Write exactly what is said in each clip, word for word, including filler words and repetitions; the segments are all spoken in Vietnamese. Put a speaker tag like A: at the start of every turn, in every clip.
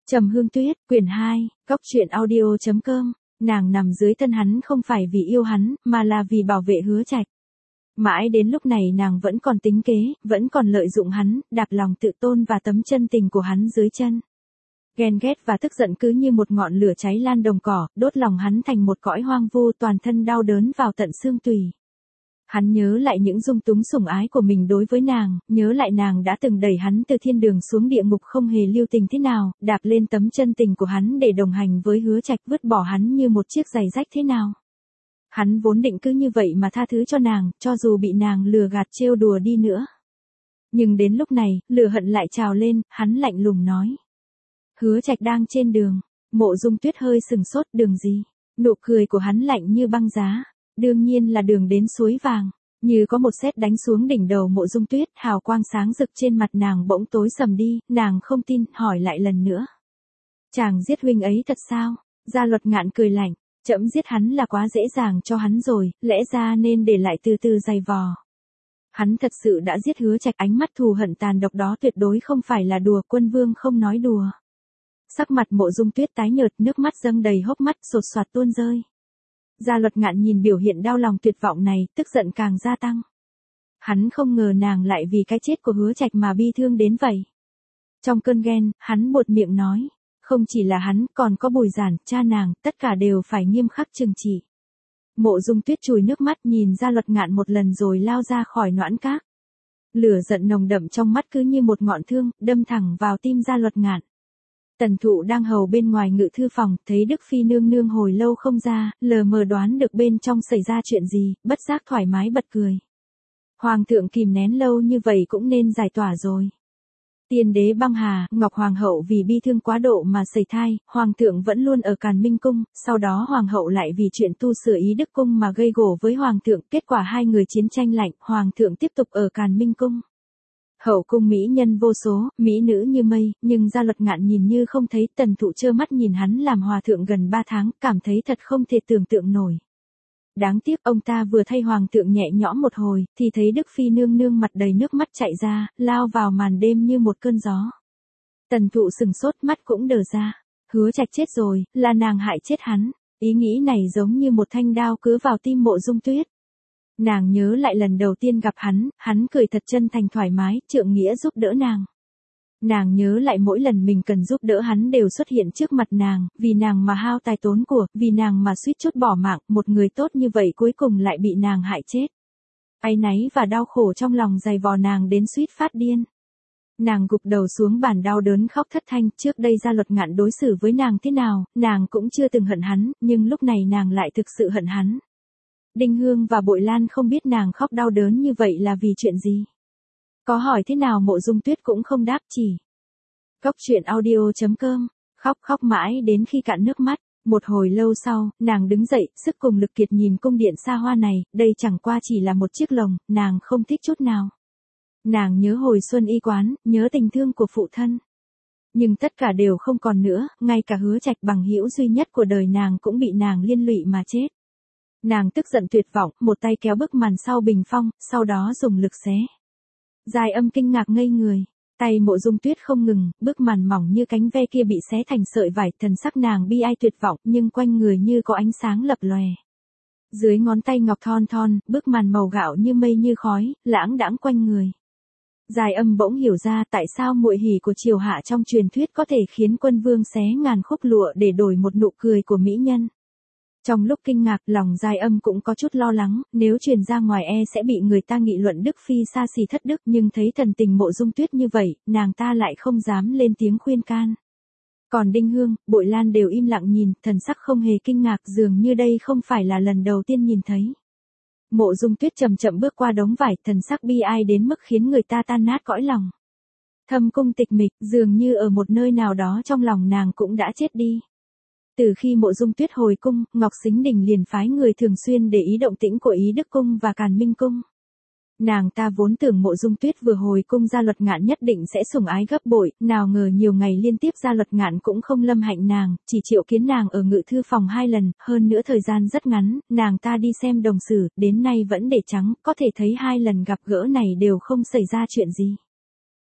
A: Trầm Hương Tuyết, quyển hai, góc truyện audio chấm com, nàng nằm dưới thân hắn không phải vì yêu hắn, mà là vì bảo vệ Hứa Trạch. Mãi đến lúc này nàng vẫn còn tính kế, vẫn còn lợi dụng hắn, đạp lòng tự tôn và tấm chân tình của hắn dưới chân. Ghen ghét và tức giận cứ như một ngọn lửa cháy lan đồng cỏ, đốt lòng hắn thành một cõi hoang vu, toàn thân đau đớn vào tận xương tủy. Hắn nhớ lại những dung túng sủng ái của mình đối với nàng, nhớ lại nàng đã từng đẩy hắn từ thiên đường xuống địa ngục không hề lưu tình thế nào, đạp lên tấm chân tình của hắn để đồng hành với Hứa Trạch, vứt bỏ hắn như một chiếc giày rách thế nào. Hắn vốn định cứ như vậy mà tha thứ cho nàng, cho dù bị nàng lừa gạt trêu đùa đi nữa. Nhưng đến lúc này, lửa hận lại trào lên, hắn lạnh lùng nói. Hứa Trạch đang trên đường. Mộ Dung Tuyết hơi sừng sốt, đường gì? Nụ cười của hắn lạnh như băng giá. Đương nhiên là đường đến suối vàng. Như có một sét đánh xuống đỉnh đầu Mộ Dung Tuyết, hào quang sáng rực trên mặt nàng bỗng tối sầm đi, nàng không tin, hỏi lại lần nữa. Chàng giết huynh ấy thật sao? Gia Luật Ngạn cười lạnh, trẫm giết hắn là quá dễ dàng cho hắn rồi, lẽ ra nên để lại từ từ dày vò. Hắn thật sự đã giết Hứa Trạch, ánh mắt thù hận tàn độc đó tuyệt đối không phải là đùa, quân vương không nói đùa. Sắc mặt Mộ Dung Tuyết tái nhợt, nước mắt dâng đầy hốc mắt, sột soạt tuôn rơi. Gia Luật Ngạn nhìn biểu hiện đau lòng tuyệt vọng này, tức giận càng gia tăng. Hắn không ngờ nàng lại vì cái chết của Hứa Trạch mà bi thương đến vậy. Trong cơn ghen, hắn buột miệng nói, không chỉ là hắn, còn có Bùi Giản, cha nàng, tất cả đều phải nghiêm khắc trừng trị. Mộ Dung Tuyết chùi nước mắt nhìn Gia Luật Ngạn một lần rồi lao ra khỏi noãn các. Lửa giận nồng đậm trong mắt cứ như một ngọn thương, đâm thẳng vào tim Gia Luật Ngạn. Tần Thụ đang hầu bên ngoài ngự thư phòng, thấy Đức Phi nương nương hồi lâu không ra, lờ mờ đoán được bên trong xảy ra chuyện gì, bất giác thoải mái bật cười. Hoàng thượng kìm nén lâu như vậy cũng nên giải tỏa rồi. Tiên đế băng hà, Ngọc Hoàng hậu vì bi thương quá độ mà sẩy thai, Hoàng thượng vẫn luôn ở Càn Minh Cung, sau đó Hoàng hậu lại vì chuyện tu sửa Ý Đức Cung mà gây gổ với Hoàng thượng, kết quả hai người chiến tranh lạnh, Hoàng thượng tiếp tục ở Càn Minh Cung. Hậu cung mỹ nhân vô số, mỹ nữ như mây, nhưng Gia Luật Ngạn nhìn như không thấy. Tần Thụ trơ mắt nhìn hắn làm hòa thượng gần ba tháng, cảm thấy thật không thể tưởng tượng nổi. Đáng tiếc ông ta vừa thay hoàng thượng nhẹ nhõm một hồi, thì thấy Đức Phi nương nương mặt đầy nước mắt chạy ra, lao vào màn đêm như một cơn gió. Tần Thụ sừng sốt, mắt cũng đờ ra. Hứa Trạch chết rồi, là nàng hại chết hắn. Ý nghĩ này giống như một thanh đao cứa vào tim Mộ Dung Tuyết. Nàng nhớ lại lần đầu tiên gặp hắn, hắn cười thật chân thành thoải mái, trượng nghĩa giúp đỡ nàng. Nàng nhớ lại mỗi lần mình cần giúp đỡ hắn đều xuất hiện trước mặt nàng, vì nàng mà hao tài tốn của, vì nàng mà suýt chút bỏ mạng, một người tốt như vậy cuối cùng lại bị nàng hại chết. Áy náy và đau khổ trong lòng dày vò nàng đến suýt phát điên. Nàng gục đầu xuống bàn đau đớn khóc thất thanh, trước đây Gia Luật Ngạn đối xử với nàng thế nào, nàng cũng chưa từng hận hắn, nhưng lúc này nàng lại thực sự hận hắn. Đinh Hương và Bội Lan không biết nàng khóc đau đớn như vậy là vì chuyện gì. Có hỏi thế nào Mộ Dung Tuyết cũng không đáp, chỉ. Góc truyện audio chấm com, khóc khóc mãi đến khi cạn nước mắt. Một hồi lâu sau, nàng đứng dậy, sức cùng lực kiệt nhìn cung điện xa hoa này, đây chẳng qua chỉ là một chiếc lồng, nàng không thích chút nào. Nàng nhớ hồi xuân y quán, nhớ tình thương của phụ thân. Nhưng tất cả đều không còn nữa, ngay cả Hứa Trạch bằng hữu duy nhất của đời nàng cũng bị nàng liên lụy mà chết. Nàng tức giận tuyệt vọng, một tay kéo bức màn sau bình phong, sau đó dùng lực xé. Giai Âm kinh ngạc ngây người, tay Mộ Dung Tuyết không ngừng, bức màn mỏng như cánh ve kia bị xé thành sợi vải, thần sắc nàng bi ai tuyệt vọng, nhưng quanh người như có ánh sáng lập lòe. Dưới ngón tay ngọc thon thon, bức màn màu gạo như mây như khói, lãng đãng quanh người. Giai Âm bỗng hiểu ra tại sao muội hỉ của triều hạ trong truyền thuyết có thể khiến quân vương xé ngàn khúc lụa để đổi một nụ cười của mỹ nhân. Trong lúc kinh ngạc, lòng Giai Âm cũng có chút lo lắng, nếu truyền ra ngoài e sẽ bị người ta nghị luận Đức Phi xa xỉ thất đức, nhưng thấy thần tình Mộ Dung Tuyết như vậy, nàng ta lại không dám lên tiếng khuyên can. Còn Đinh Hương, Bội Lan đều im lặng nhìn, thần sắc không hề kinh ngạc, dường như đây không phải là lần đầu tiên nhìn thấy. Mộ Dung Tuyết chậm chậm bước qua đống vải, thần sắc bi ai đến mức khiến người ta tan nát cõi lòng. Thâm cung tịch mịch, dường như ở một nơi nào đó trong lòng nàng cũng đã chết đi. Từ khi Mộ Dung Tuyết hồi cung, Ngọc Sính Đình liền phái người thường xuyên để ý động tĩnh của Ý Đức Cung và Càn Minh Cung. Nàng ta vốn tưởng Mộ Dung Tuyết vừa hồi cung Gia Luật Ngạn nhất định sẽ sủng ái gấp bội, nào ngờ nhiều ngày liên tiếp Gia Luật Ngạn cũng không lâm hạnh nàng, chỉ triệu kiến nàng ở ngự thư phòng hai lần, hơn nữa thời gian rất ngắn, nàng ta đi xem đồng sử, đến nay vẫn để trắng, có thể thấy hai lần gặp gỡ này đều không xảy ra chuyện gì.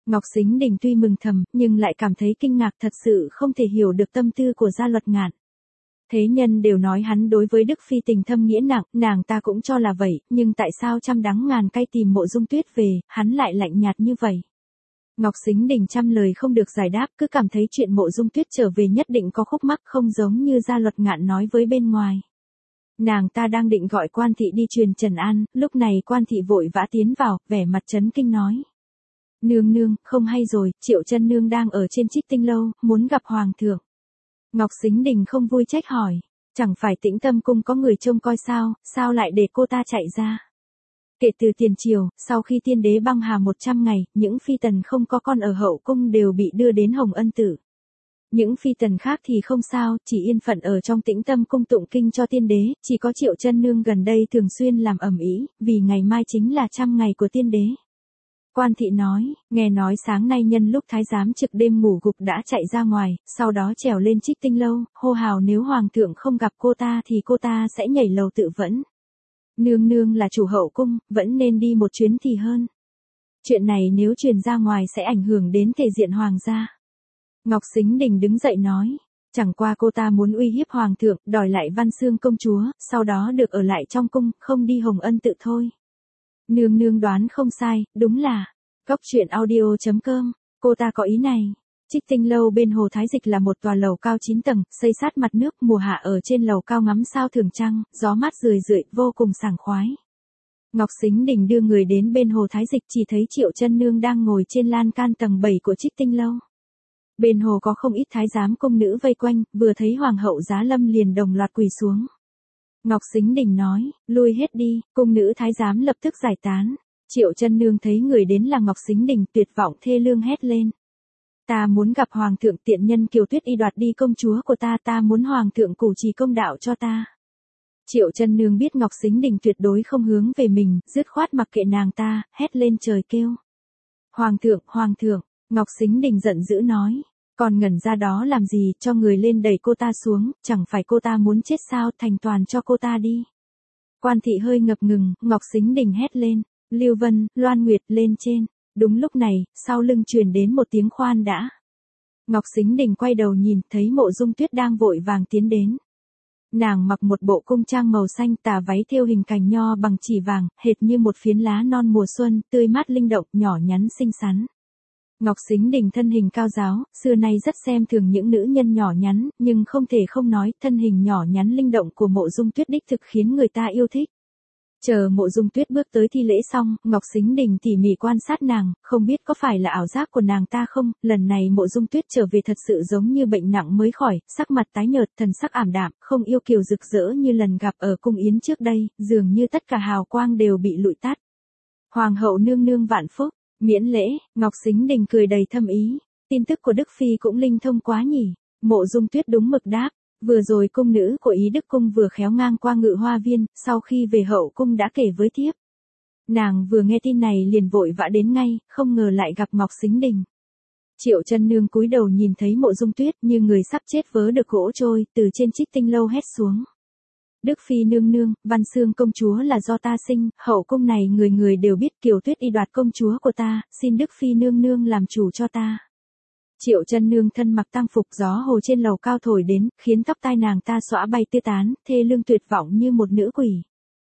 A: Ngọc Sính Đình tuy mừng thầm, nhưng lại cảm thấy kinh ngạc, thật sự không thể hiểu được tâm tư của Gia Luật Ngạn. Thế nhân đều nói hắn đối với Đức Phi tình thâm nghĩa nặng, nàng ta cũng cho là vậy, nhưng tại sao trăm đắng ngàn cay tìm Mộ Dung Tuyết về, hắn lại lạnh nhạt như vậy? Ngọc Sính Đình trăm lời không được giải đáp, cứ cảm thấy chuyện Mộ Dung Tuyết trở về nhất định có khúc mắc, không giống như Gia Luật Ngạn nói với bên ngoài. Nàng ta đang định gọi Quan thị đi truyền trần an, lúc này Quan thị vội vã tiến vào, vẻ mặt chấn kinh nói: Nương nương, không hay rồi, Triệu Chân nương đang ở trên Trích Tinh lâu, muốn gặp hoàng thượng. Ngọc Sính Đình không vui trách hỏi: chẳng phải Tĩnh Tâm cung có người trông coi sao, sao lại để cô ta chạy ra? Kể từ tiền triều, sau khi tiên đế băng hà một trăm ngày, những phi tần không có con ở hậu cung đều bị đưa đến Hồng Ân Tử. Những phi tần khác thì không sao, chỉ yên phận ở trong Tĩnh Tâm cung tụng kinh cho tiên đế, chỉ có Triệu Chân nương gần đây thường xuyên làm ầm ĩ, vì ngày mai chính là trăm ngày của tiên đế. Quan thị nói, nghe nói sáng nay nhân lúc thái giám trực đêm ngủ gục đã chạy ra ngoài, sau đó trèo lên Trích Tinh lâu, hô hào nếu hoàng thượng không gặp cô ta thì cô ta sẽ nhảy lầu tự vẫn. Nương nương là chủ hậu cung, vẫn nên đi một chuyến thì hơn. Chuyện này nếu truyền ra ngoài sẽ ảnh hưởng đến thể diện hoàng gia. Ngọc Sính Đình đứng dậy nói, chẳng qua cô ta muốn uy hiếp hoàng thượng, đòi lại Văn Xương công chúa, sau đó được ở lại trong cung, không đi Hồng Ân Tự thôi. Nương nương đoán không sai, đúng là Cóc truyện audio chấm com, cô ta có ý này. Trích Tinh lâu bên Hồ Thái Dịch là một tòa lầu cao chín tầng, xây sát mặt nước, mùa hạ ở trên lầu cao ngắm sao thưởng trăng, gió mát rười rượi, vô cùng sảng khoái. Ngọc Sính Đình đưa người đến bên Hồ Thái Dịch, chỉ thấy Triệu Chân nương đang ngồi trên lan can tầng bảy của Trích Tinh lâu. Bên hồ có không ít thái giám cung nữ vây quanh, vừa thấy hoàng hậu Giá Lâm liền đồng loạt quỳ xuống. Ngọc Sính Đình nói, lui hết đi, cung nữ thái giám lập tức giải tán. Triệu Chân nương thấy người đến là Ngọc Sính Đình, tuyệt vọng thê lương hét lên. Ta muốn gặp hoàng thượng, tiện nhân Kiều Tuyết y đoạt đi công chúa của ta, ta muốn hoàng thượng củ trì công đạo cho ta. Triệu Chân nương biết Ngọc Sính Đình tuyệt đối không hướng về mình, dứt khoát mặc kệ nàng ta, hét lên trời kêu. Hoàng thượng, hoàng thượng, Ngọc Sính Đình giận dữ nói. Còn ngẩn ra đó làm gì, cho người lên đẩy cô ta xuống, chẳng phải cô ta muốn chết sao, thành toàn cho cô ta đi. Quan thị hơi ngập ngừng, Ngọc Sính Đình hét lên, Lưu Vân, Loan Nguyệt lên trên. Đúng lúc này, sau lưng truyền đến một tiếng khoan đã. Ngọc Sính Đình quay đầu nhìn, thấy Mộ Dung Tuyết đang vội vàng tiến đến. Nàng mặc một bộ cung trang màu xanh, tà váy thêu hình cành nho bằng chỉ vàng, hệt như một phiến lá non mùa xuân, tươi mát linh động, nhỏ nhắn xinh xắn. Ngọc Sính Đình thân hình cao ráo, xưa nay rất xem thường những nữ nhân nhỏ nhắn, nhưng không thể không nói, thân hình nhỏ nhắn linh động của Mộ Dung Tuyết đích thực khiến người ta yêu thích. Chờ Mộ Dung Tuyết bước tới thi lễ xong, Ngọc Sính Đình tỉ mỉ quan sát nàng, không biết có phải là ảo giác của nàng ta không, lần này Mộ Dung Tuyết trở về thật sự giống như bệnh nặng mới khỏi, sắc mặt tái nhợt, thần sắc ảm đạm, không yêu kiều rực rỡ như lần gặp ở cung yến trước đây, dường như tất cả hào quang đều bị lụi tắt. Hoàng hậu nương nương vạn phúc. Miễn lễ, Ngọc Sính Đình cười đầy thâm ý. Tin tức của Đức Phi cũng linh thông quá nhỉ. Mộ Dung Tuyết đúng mực đáp. Vừa rồi cung nữ của Ý Đức Cung vừa khéo ngang qua Ngự Hoa Viên, sau khi về hậu cung đã kể với thiếp. Nàng vừa nghe tin này liền vội vã đến ngay, không ngờ lại gặp Ngọc Sính Đình. Triệu Chân nương cúi đầu nhìn thấy Mộ Dung Tuyết như người sắp chết vớ được gỗ trôi, từ trên Trích Tinh lâu hét xuống. Đức Phi nương nương, Văn Xương công chúa là do ta sinh, hậu cung này người người đều biết Kiều Tuyết y đoạt công chúa của ta, xin Đức Phi nương nương làm chủ cho ta. Triệu Chân nương thân mặc tang phục, gió hồ trên lầu cao thổi đến, khiến tóc tai nàng ta xõa bay tứ tán, thê lương tuyệt vọng như một nữ quỷ.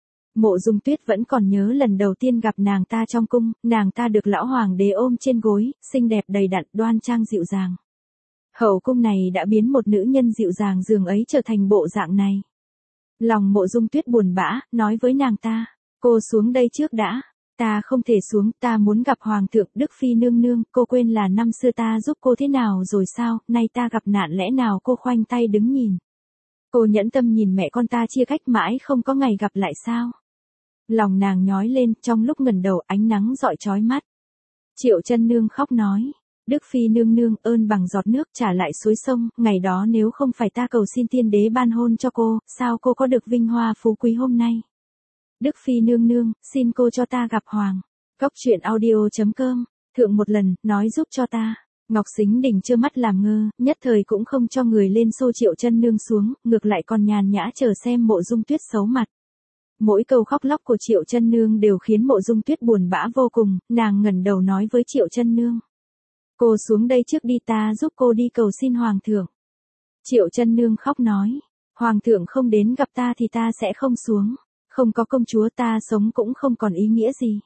A: Mộ Dung Tuyết vẫn còn nhớ lần đầu tiên gặp nàng ta trong cung, nàng ta được lão hoàng đế ôm trên gối, xinh đẹp đầy đặn, đoan trang dịu dàng. Hậu cung này đã biến một nữ nhân dịu dàng dường ấy trở thành bộ dạng này. Lòng Mộ Dung Tuyết buồn bã, nói với nàng ta, cô xuống đây trước đã, ta không thể xuống, ta muốn gặp hoàng thượng. Đức Phi nương nương, cô quên là năm xưa ta giúp cô thế nào rồi sao, nay ta gặp nạn lẽ nào cô khoanh tay đứng nhìn. Cô nhẫn tâm nhìn mẹ con ta chia cách mãi không có ngày gặp lại sao. Lòng nàng nhói lên, trong lúc ngẩng đầu ánh nắng rọi chói mắt. Triệu Chân nương khóc nói. Đức Phi nương nương, ơn bằng giọt nước trả lại suối sông, ngày đó nếu không phải ta cầu xin tiên đế ban hôn cho cô, sao cô có được vinh hoa phú quý hôm nay? Đức Phi nương nương, xin cô cho ta gặp hoàng. Cóc truyện audio chấm com, thượng một lần, nói giúp cho ta. Ngọc Sính Đình trơ mắt làm ngơ, nhất thời cũng không cho người lên xô Triệu Chân nương xuống, ngược lại còn nhàn nhã chờ xem Mộ Dung Tuyết xấu mặt. Mỗi câu khóc lóc của Triệu Chân nương đều khiến Mộ Dung Tuyết buồn bã vô cùng, nàng ngẩng đầu nói với Triệu Chân nương. Cô xuống đây trước đi, ta giúp cô đi cầu xin hoàng thượng. Triệu Chân Nương khóc nói, hoàng thượng không đến gặp ta thì ta sẽ không xuống, không có công chúa ta sống cũng không còn ý nghĩa gì.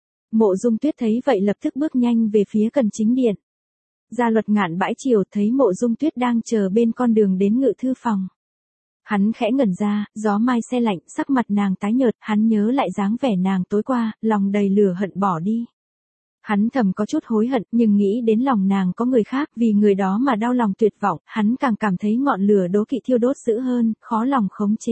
A: Mộ Dung Tuyết thấy vậy lập tức bước nhanh về phía Cần Chính Điện. Gia Luật Ngạn bãi chiều thấy Mộ Dung Tuyết đang chờ bên con đường đến ngự thư phòng. Hắn khẽ ngẩn ra, gió mai se lạnh, sắc mặt nàng tái nhợt, hắn nhớ lại dáng vẻ nàng tối qua, lòng đầy lửa hận bỏ đi. Hắn thầm có chút hối hận, nhưng nghĩ đến lòng nàng có người khác, vì người đó mà đau lòng tuyệt vọng, hắn càng cảm thấy ngọn lửa đố kỵ thiêu đốt dữ hơn, khó lòng khống chế.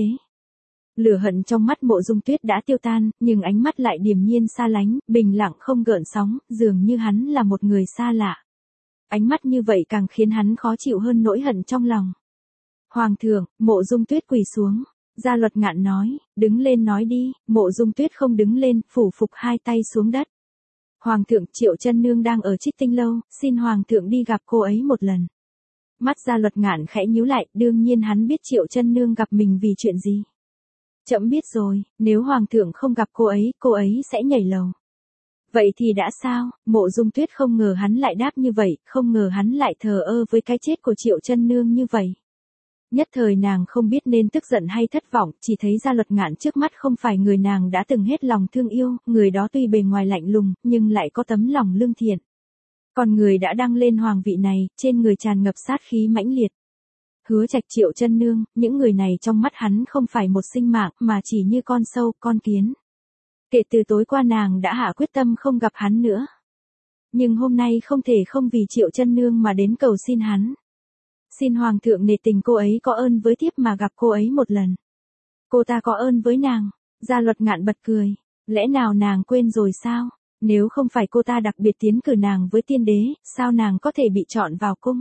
A: Lửa hận trong mắt Mộ Dung Tuyết đã tiêu tan, nhưng ánh mắt lại điềm nhiên xa lánh, bình lặng không gợn sóng, dường như hắn là một người xa lạ. Ánh mắt như vậy càng khiến hắn khó chịu hơn nỗi hận trong lòng. Hoàng thượng, Mộ Dung Tuyết quỳ xuống. Gia Luật Ngạn nói, đứng lên nói đi. Mộ Dung Tuyết không đứng lên, phủ phục hai tay xuống đất. Hoàng thượng, Triệu Chân Nương đang ở Trích Tinh lâu, xin hoàng thượng đi gặp cô ấy một lần. Mắt Gia Luật Ngạn khẽ nhíu lại, đương nhiên hắn biết Triệu Chân Nương gặp mình vì chuyện gì. Trẫm biết rồi, nếu hoàng thượng không gặp cô ấy, cô ấy sẽ nhảy lầu. Vậy thì đã sao? Mộ Dung Tuyết không ngờ hắn lại đáp như vậy, không ngờ hắn lại thờ ơ với cái chết của Triệu Chân Nương như vậy. Nhất thời nàng không biết nên tức giận hay thất vọng, chỉ thấy Gia Luật Ngạn trước mắt không phải người nàng đã từng hết lòng thương yêu, người đó tuy bề ngoài lạnh lùng, nhưng lại có tấm lòng lương thiện. Còn người đã đăng lên hoàng vị này, trên người tràn ngập sát khí mãnh liệt. Hứa Trạch, Triệu Chân Nương, những người này trong mắt hắn không phải một sinh mạng, mà chỉ như con sâu, con kiến. Kể từ tối qua nàng đã hạ quyết tâm không gặp hắn nữa. Nhưng hôm nay không thể không vì Triệu Chân Nương mà đến cầu xin hắn. Xin hoàng thượng nể tình cô ấy có ơn với thiếp mà gặp cô ấy một lần. Cô ta có ơn với nàng. Gia Luật Ngạn bật cười. Lẽ nào nàng quên rồi sao? Nếu không phải cô ta đặc biệt tiến cử nàng với tiên đế, sao nàng có thể bị chọn vào cung?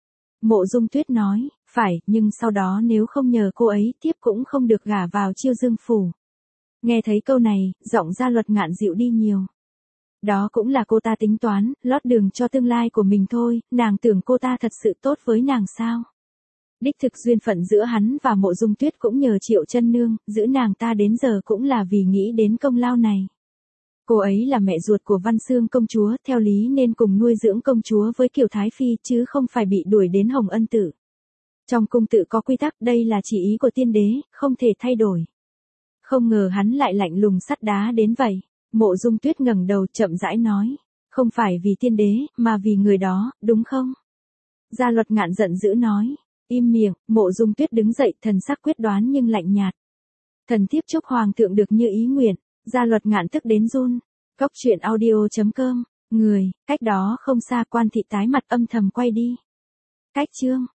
A: Mộ Dung Tuyết nói, phải, nhưng sau đó nếu không nhờ cô ấy, thiếp cũng không được gả vào Chiêu Dương phủ. Nghe thấy câu này, giọng Gia Luật Ngạn dịu đi nhiều. Đó cũng là cô ta tính toán, lót đường cho tương lai của mình thôi, nàng tưởng cô ta thật sự tốt với nàng sao? Đích thực duyên phận giữa hắn và Mộ Dung Tuyết cũng nhờ Triệu Chân Nương, giữ nàng ta đến giờ cũng là vì nghĩ đến công lao này. Cô ấy là mẹ ruột của Văn Xương công chúa, theo lý nên cùng nuôi dưỡng công chúa với Kiều Thái Phi chứ không phải bị đuổi đến Hồng Ân Tự. Trong cung tự có quy tắc, đây là chỉ ý của tiên đế, không thể thay đổi. Không ngờ hắn lại lạnh lùng sắt đá đến vậy. Mộ Dung Tuyết ngẩng đầu chậm rãi nói, không phải vì tiên đế, mà vì người đó, đúng không? Gia Luật Ngạn giận dữ nói, im miệng. Mộ Dung Tuyết đứng dậy, thần sắc quyết đoán nhưng lạnh nhạt. Thần thiếp chúc hoàng thượng được như ý nguyện. Gia Luật Ngạn tức đến run. Cốc truyện audio chấm com, người, cách đó không xa Quan Thị tái mặt âm thầm quay đi. Cách chương